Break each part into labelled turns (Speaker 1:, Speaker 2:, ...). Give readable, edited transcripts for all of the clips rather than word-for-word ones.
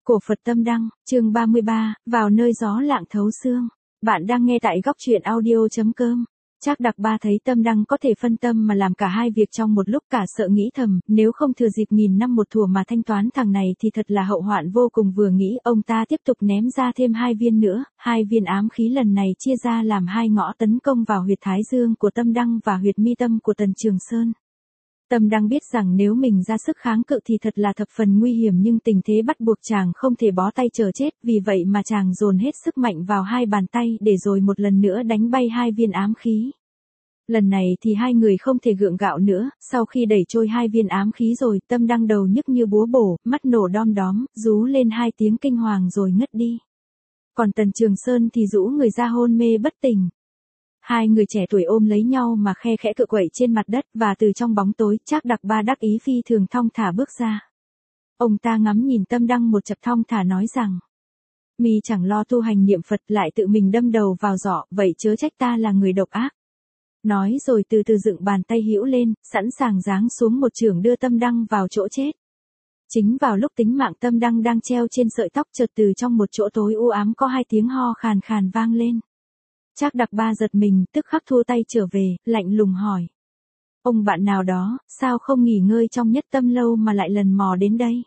Speaker 1: Cổ Phật Tâm Đăng, chương 33, vào nơi gió lạng thấu xương. Bạn đang nghe tại góc truyện audio.com. Trác Đặc Ba thấy Tâm Đăng có thể phân tâm mà làm cả hai việc trong một lúc, cả sợ nghĩ thầm, nếu không thừa dịp nghìn năm một thủa mà thanh toán thằng này thì thật là hậu hoạn vô cùng. Vừa nghĩ, ông ta tiếp tục ném ra thêm 2 viên nữa, 2 viên ám khí lần này chia ra làm 2 ngõ tấn công vào huyệt thái dương của Tâm Đăng và huyệt mi tâm của Tần Trường Sơn. Tâm Đăng biết rằng nếu mình ra sức kháng cự thì thật là thập phần nguy hiểm, nhưng tình thế bắt buộc chàng không thể bó tay chờ chết, vì vậy mà chàng dồn hết sức mạnh vào 2 bàn tay để rồi một lần nữa đánh bay 2 viên ám khí. Lần này thì hai người không thể gượng gạo nữa, sau khi đẩy trôi 2 viên ám khí rồi, Tâm Đăng đầu nhức như búa bổ, mắt nổ đom đóm, rú lên 2 tiếng kinh hoàng rồi ngất đi. Còn Tần Trường Sơn thì rũ người ra hôn mê bất tỉnh. Hai người trẻ tuổi ôm lấy nhau mà khe khẽ cựa quậy trên mặt đất, và từ trong bóng tối, Trác Đặc Ba đắc ý phi thường thong thả bước ra. Ông ta ngắm nhìn Tâm Đăng một chập, thong thả nói rằng: "Mi chẳng lo tu hành niệm Phật lại tự mình đâm đầu vào giỏ, vậy chớ trách ta là người độc ác." Nói rồi từ từ dựng bàn tay hữu lên, sẵn sàng giáng xuống một chưởng đưa Tâm Đăng vào chỗ chết. Chính vào lúc tính mạng Tâm Đăng đang treo trên sợi tóc, chợt từ trong một chỗ tối u ám có 2 tiếng ho khàn khàn vang lên. Trác Đặc Ba giật mình, tức khắc thua tay trở về, lạnh lùng hỏi: "Ông bạn nào đó, sao không nghỉ ngơi trong nhất tâm lâu mà lại lần mò đến đây?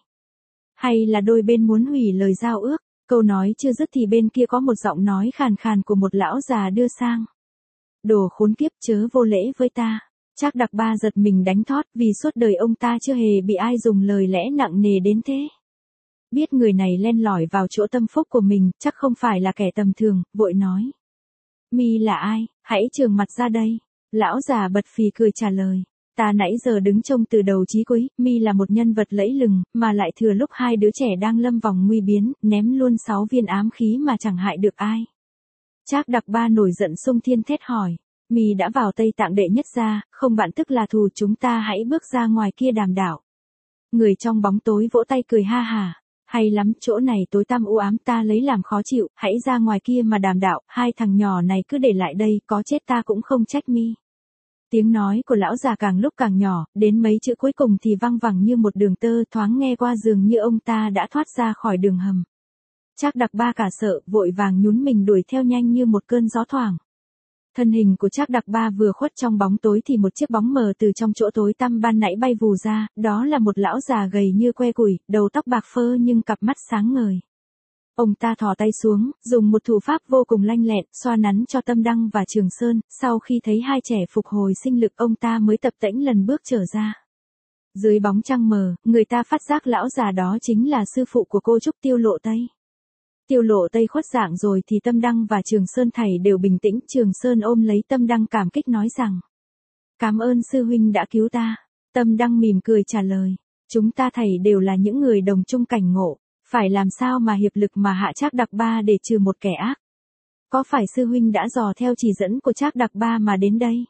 Speaker 1: Hay là đôi bên muốn hủy lời giao ước?" Câu nói chưa dứt thì bên kia có một giọng nói khàn khàn của một lão già đưa sang: "Đồ khốn kiếp, chớ vô lễ với ta." Trác Đặc Ba giật mình đánh thót, vì suốt đời ông ta chưa hề bị ai dùng lời lẽ nặng nề đến thế. Biết người này len lỏi vào chỗ tâm phúc của mình, chắc không phải là kẻ tầm thường, vội nói: "Mi là ai? Hãy trường mặt ra đây." Lão già bật phì cười trả lời: "Ta nãy giờ đứng trông từ đầu chí cuối, Mi là một nhân vật lẫy lừng, mà lại thừa lúc 2 đứa trẻ đang lâm vòng nguy biến, ném luôn 6 viên ám khí mà chẳng hại được ai." Trác Đặc Ba nổi giận xung thiên thét hỏi: "Mi đã vào Tây Tạng đệ nhất gia, không bạn tức là thù, chúng ta hãy bước ra ngoài kia đàm đạo." Người trong bóng tối vỗ tay cười ha hả: "Hay lắm, chỗ này tối tăm u ám, ta lấy làm khó chịu, hãy ra ngoài kia mà đàm đạo, 2 thằng nhỏ này cứ để lại đây, có chết ta cũng không trách Mi." Tiếng nói của lão già càng lúc càng nhỏ, đến mấy chữ cuối cùng thì văng vẳng như một đường tơ, thoáng nghe qua dường như ông ta đã thoát ra khỏi đường hầm. Trác Đặc Ba cả sợ, vội vàng nhún mình đuổi theo nhanh như một cơn gió thoảng. Thân hình của Trác Đặc Ba vừa khuất trong bóng tối thì một chiếc bóng mờ từ trong chỗ tối tăm ban nãy bay vù ra, đó là một lão già gầy như que củi, đầu tóc bạc phơ nhưng cặp mắt sáng ngời. Ông ta thò tay xuống, dùng một thủ pháp vô cùng lanh lẹn, xoa nắn cho Tâm Đăng và Trường Sơn, sau khi thấy hai trẻ phục hồi sinh lực ông ta mới tập tễnh lần bước trở ra. Dưới bóng trăng mờ, người ta phát giác lão già đó chính là sư phụ của cô Trúc, Tiêu Lộ Tây. Tiêu Lộ Tây khuất dạng rồi thì Tâm Đăng và Trường Sơn thảy đều bình tĩnh. Trường Sơn ôm lấy Tâm Đăng cảm kích nói rằng: "Cảm ơn sư huynh đã cứu ta." Tâm Đăng mỉm cười trả lời: "Chúng ta thảy đều là những người đồng chung cảnh ngộ, phải làm sao mà hiệp lực mà hạ Trác Đặc Ba để trừ một kẻ ác. Có phải sư huynh đã dò theo chỉ dẫn của Trác Đặc Ba mà đến đây?"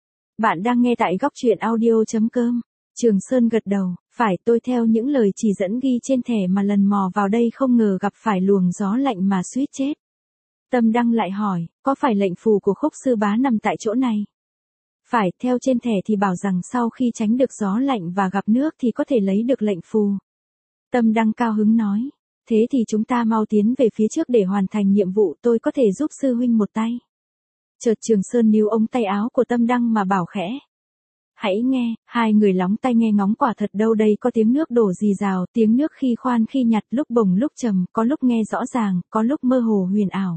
Speaker 1: Bạn đang nghe tại góc truyện audio.com. Trường Sơn gật đầu: "Phải, tôi theo những lời chỉ dẫn ghi trên thẻ mà lần mò vào đây, không ngờ gặp phải luồng gió lạnh mà suýt chết." Tâm Đăng lại hỏi: "Có phải lệnh phù của Khúc sư bá nằm tại chỗ này?" "Phải, theo trên thẻ thì bảo rằng sau khi tránh được gió lạnh và gặp nước thì có thể lấy được lệnh phù." Tâm Đăng cao hứng nói: "Thế thì chúng ta mau tiến về phía trước để hoàn thành nhiệm vụ, tôi có thể giúp sư huynh một tay." Chợt Trường Sơn níu ống tay áo của Tâm Đăng mà bảo khẽ: "Hãy nghe." Hai người lóng tai nghe ngóng, quả thật đâu đây có tiếng nước đổ rì rào, tiếng nước khi khoan khi nhạt, lúc bồng lúc trầm, có lúc nghe rõ ràng, có lúc mơ hồ huyền ảo.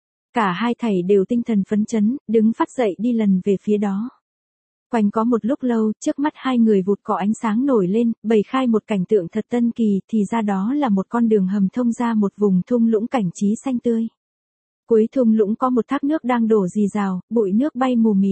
Speaker 1: Cả hai thảy đều tinh thần phấn chấn, đứng phát dậy đi lần về phía đó. Quanh có một lúc lâu, trước mắt hai người vụt có ánh sáng nổi lên, bày khai một cảnh tượng thật tân kỳ, thì ra đó là một con đường hầm thông ra một vùng thung lũng cảnh trí xanh tươi. Cuối thung lũng có một thác nước đang đổ rì rào, bụi nước bay mù mịt.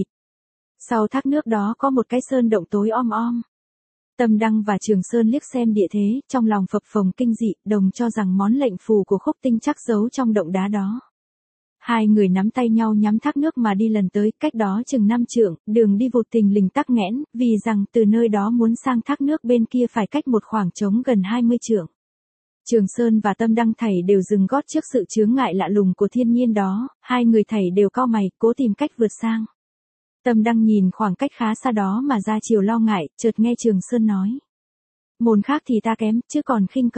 Speaker 1: Sau thác nước đó có một cái sơn động tối om om. Tâm Đăng và Trường Sơn liếc xem địa thế, trong lòng phập phồng kinh dị, đồng cho rằng món lệnh phù của Khúc Tinh chắc giấu trong động đá đó. Hai người nắm tay nhau nhắm thác nước mà đi lần tới, cách đó chừng 5 trượng, đường đi vụt tình lình tắc nghẽn, vì rằng từ nơi đó muốn sang thác nước bên kia phải cách một khoảng trống gần 20 trượng. Trường Sơn và Tâm Đăng thảy đều dừng gót trước sự chướng ngại lạ lùng của thiên nhiên đó, hai người thảy đều cau mày, cố tìm cách vượt sang. Tâm Đăng nhìn khoảng cách khá xa đó mà ra chiều lo ngại, chợt nghe Trường Sơn nói: "Môn khác thì ta kém, chứ còn khinh công."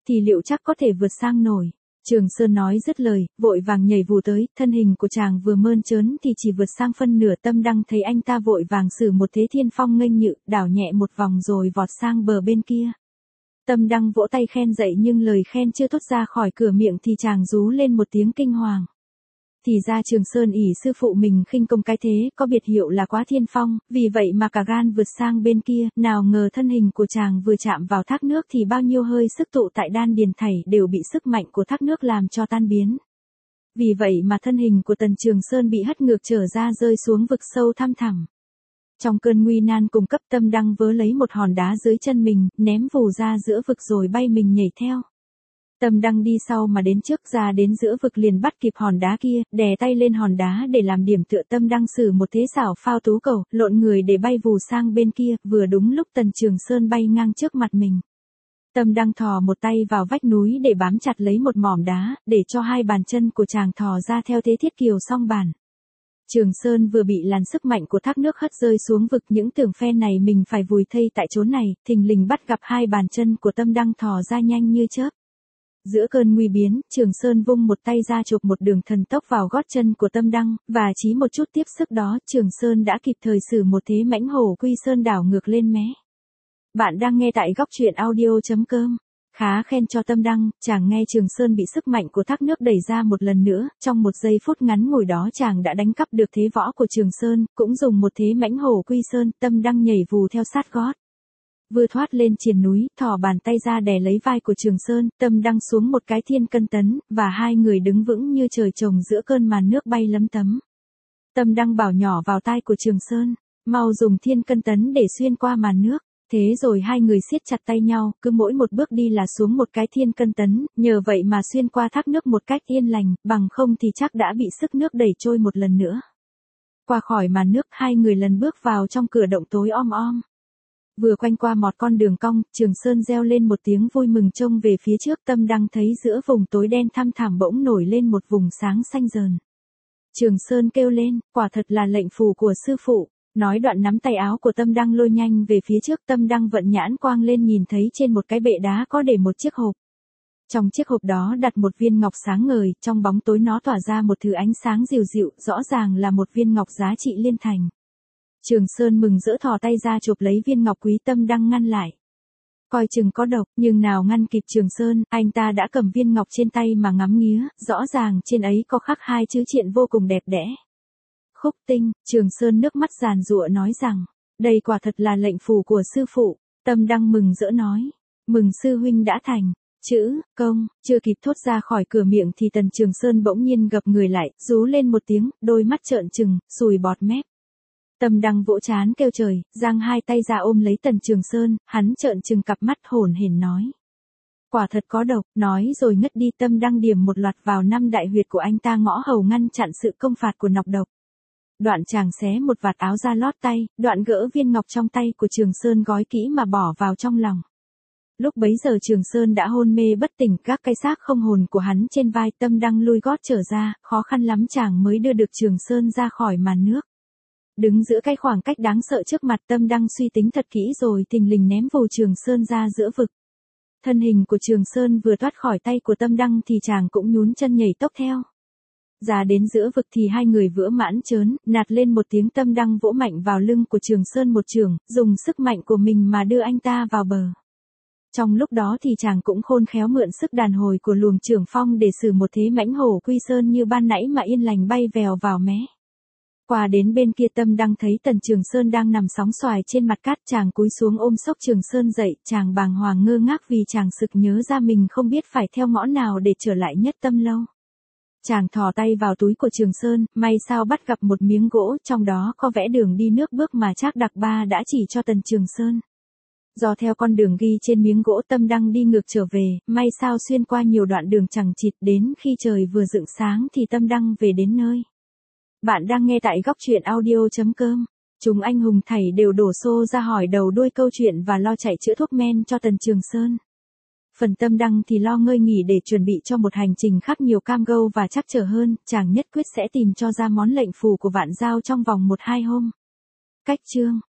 Speaker 1: thì liệu chắc có thể vượt sang nổi. Trường Sơn nói dứt lời, vội vàng nhảy vù tới, thân hình của chàng vừa mơn trớn thì chỉ vượt sang phân nửa. Tâm Đăng thấy anh ta vội vàng sử một thế thiên phong nghênh nhự, đảo nhẹ một vòng rồi vọt sang bờ bên kia. Tâm Đăng vỗ tay khen dậy nhưng lời khen chưa thốt ra khỏi cửa miệng thì chàng rú lên một tiếng kinh hoàng. Thì ra Trường Sơn ỷ sư phụ mình khinh công cái thế, có biệt hiệu là Quá Thiên Phong, vì vậy mà cả gan vượt sang bên kia, nào ngờ thân hình của chàng vừa chạm vào thác nước thì bao nhiêu hơi sức tụ tại đan điền thảy đều bị sức mạnh của thác nước làm cho tan biến. Vì vậy mà thân hình của Tần Trường Sơn bị hất ngược trở ra rơi xuống vực sâu thăm thẳm. Trong cơn nguy nan cùng cấp, Tâm Đăng vớ lấy một hòn đá dưới chân mình, ném vù ra giữa vực rồi bay mình nhảy theo. Tâm Đăng đi sau mà đến trước, ra đến giữa vực liền bắt kịp hòn đá kia, đè tay lên hòn đá để làm điểm tựa. Tâm Đăng sử một thế xảo phao tú cầu, lộn người để bay vù sang bên kia, vừa đúng lúc Tần Trường Sơn bay ngang trước mặt mình. Tâm Đăng thò một tay vào vách núi để bám chặt lấy một mỏm đá, để cho hai bàn chân của chàng thò ra theo thế thiết kiều song bản. Trường Sơn vừa bị làn sức mạnh của thác nước hất rơi xuống vực, những tưởng phen này mình phải vùi thây tại chỗ này, thình lình bắt gặp hai bàn chân của Tâm Đăng thò ra nhanh như chớp. Giữa cơn nguy biến, Trường Sơn vung một tay ra chộp một đường thần tốc vào gót chân của Tâm Đăng, và chỉ một chút tiếp sức đó, Trường Sơn đã kịp thời sử một thế mãnh hổ quy sơn đảo ngược lên mé. Bạn đang nghe tại góc truyện audio.com. Khá khen cho Tâm Đăng, chàng nghe Trường Sơn bị sức mạnh của thác nước đẩy ra một lần nữa, trong một giây phút ngắn ngủi đó chàng đã đánh cắp được thế võ của Trường Sơn, cũng dùng một thế mãnh hổ quy sơn. Tâm Đăng nhảy vù theo sát gót. Vừa thoát lên triền núi, thò bàn tay ra đè lấy vai của Trường Sơn, Tâm Đăng xuống một cái thiên cân tấn, và hai người đứng vững như trời trồng giữa cơn màn nước bay lấm tấm. Tâm Đăng bảo nhỏ vào tai của Trường Sơn, mau dùng thiên cân tấn để xuyên qua màn nước. Thế rồi hai người siết chặt tay nhau, cứ mỗi một bước đi là xuống một cái thiên cân tấn, nhờ vậy mà xuyên qua thác nước một cách yên lành, bằng không thì chắc đã bị sức nước đẩy trôi một lần nữa. Qua khỏi màn nước, hai người lần bước vào trong cửa động tối om om. Vừa quanh qua một con đường cong, Trường Sơn reo lên một tiếng vui mừng trông về phía trước. Tâm Đăng thấy giữa vùng tối đen thăm thẳm bỗng nổi lên một vùng sáng xanh rờn. Trường Sơn kêu lên, quả thật là lệnh phù của sư phụ. Nói đoạn nắm tay áo của Tâm Đăng lôi nhanh về phía trước. Tâm Đăng vận nhãn quang lên nhìn thấy trên một cái bệ đá có để một chiếc hộp. Trong chiếc hộp đó đặt một viên ngọc sáng ngời, trong bóng tối nó tỏa ra một thứ ánh sáng dịu dịu, rõ ràng là một viên ngọc giá trị liên thành. Trường Sơn mừng rỡ thò tay ra chụp lấy viên ngọc quý. Tâm Đăng ngăn lại. Coi chừng có độc, nhưng nào ngăn kịp Trường Sơn, anh ta đã cầm viên ngọc trên tay mà ngắm nghía, rõ ràng trên ấy có khắc hai chữ triện vô cùng đẹp đẽ. Khúc tinh. Trường Sơn nước mắt giàn giụa nói rằng, đây quả thật là lệnh phù của sư phụ. Tâm Đăng mừng rỡ nói, mừng sư huynh đã thành. Chữ công chưa kịp thốt ra khỏi cửa miệng thì Tần Trường Sơn bỗng nhiên gập người lại, rú lên một tiếng, đôi mắt trợn trừng, sùi bọt mép. Tâm Đăng vỗ trán kêu trời, giang hai tay ra ôm lấy Tần Trường Sơn, hắn trợn trừng cặp mắt hổn hển nói, quả thật có độc. Nói rồi ngất đi. Tâm Đăng điểm một loạt vào 5 đại huyệt của anh ta, ngõ hầu ngăn chặn sự công phạt của nọc độc. Đoạn chàng xé một vạt áo ra lót tay, đoạn gỡ viên ngọc trong tay của Trường Sơn gói kỹ mà bỏ vào trong lòng. Lúc bấy giờ Trường Sơn đã hôn mê bất tỉnh, các cái xác không hồn của hắn trên vai. Tâm Đăng lui gót trở ra, khó khăn lắm chàng mới đưa được Trường Sơn ra khỏi màn nước. Đứng giữa cái khoảng cách đáng sợ trước mặt, Tâm Đăng suy tính thật kỹ rồi thình lình ném vù Trường Sơn ra giữa vực. Thân hình của Trường Sơn vừa thoát khỏi tay của Tâm Đăng thì chàng cũng nhún chân nhảy tốc theo. Ra đến giữa vực thì hai người vỡ mãn trớn, nạt lên một tiếng. Tâm Đăng vỗ mạnh vào lưng của Trường Sơn một chưởng, dùng sức mạnh của mình mà đưa anh ta vào bờ. Trong lúc đó thì chàng cũng khôn khéo mượn sức đàn hồi của luồng trưởng phong để sử một thế mãnh hổ quy sơn như ban nãy mà yên lành bay vèo vào mé. Qua đến bên kia, Tâm Đăng thấy Tần Trường Sơn đang nằm sóng xoài trên mặt cát, chàng cúi xuống ôm xốc Trường Sơn dậy, chàng bàng hoàng ngơ ngác vì chàng sực nhớ ra mình không biết phải theo ngõ nào để trở lại Nhất Tâm Lâu. Chàng thò tay vào túi của Trường Sơn, may sao bắt gặp một miếng gỗ, trong đó có vẽ đường đi nước bước mà Trác Đặc Ba đã chỉ cho Tần Trường Sơn. Do theo con đường ghi trên miếng gỗ, Tâm Đăng đi ngược trở về, may sao xuyên qua nhiều đoạn đường chằng chịt, đến khi trời vừa rạng sáng thì Tâm Đăng về đến nơi. Bạn đang nghe tại góc truyện audio.com. Chúng anh hùng thảy đều đổ xô ra hỏi đầu đuôi câu chuyện và lo chạy chữa thuốc men cho Tần Trường Sơn. Phần Tâm Đăng thì lo ngơi nghỉ để chuẩn bị cho một hành trình khác nhiều cam go và trắc trở hơn, chàng nhất quyết sẽ tìm cho ra món lệnh phù của Vạn Giao trong vòng 1-2 hôm. Cách chương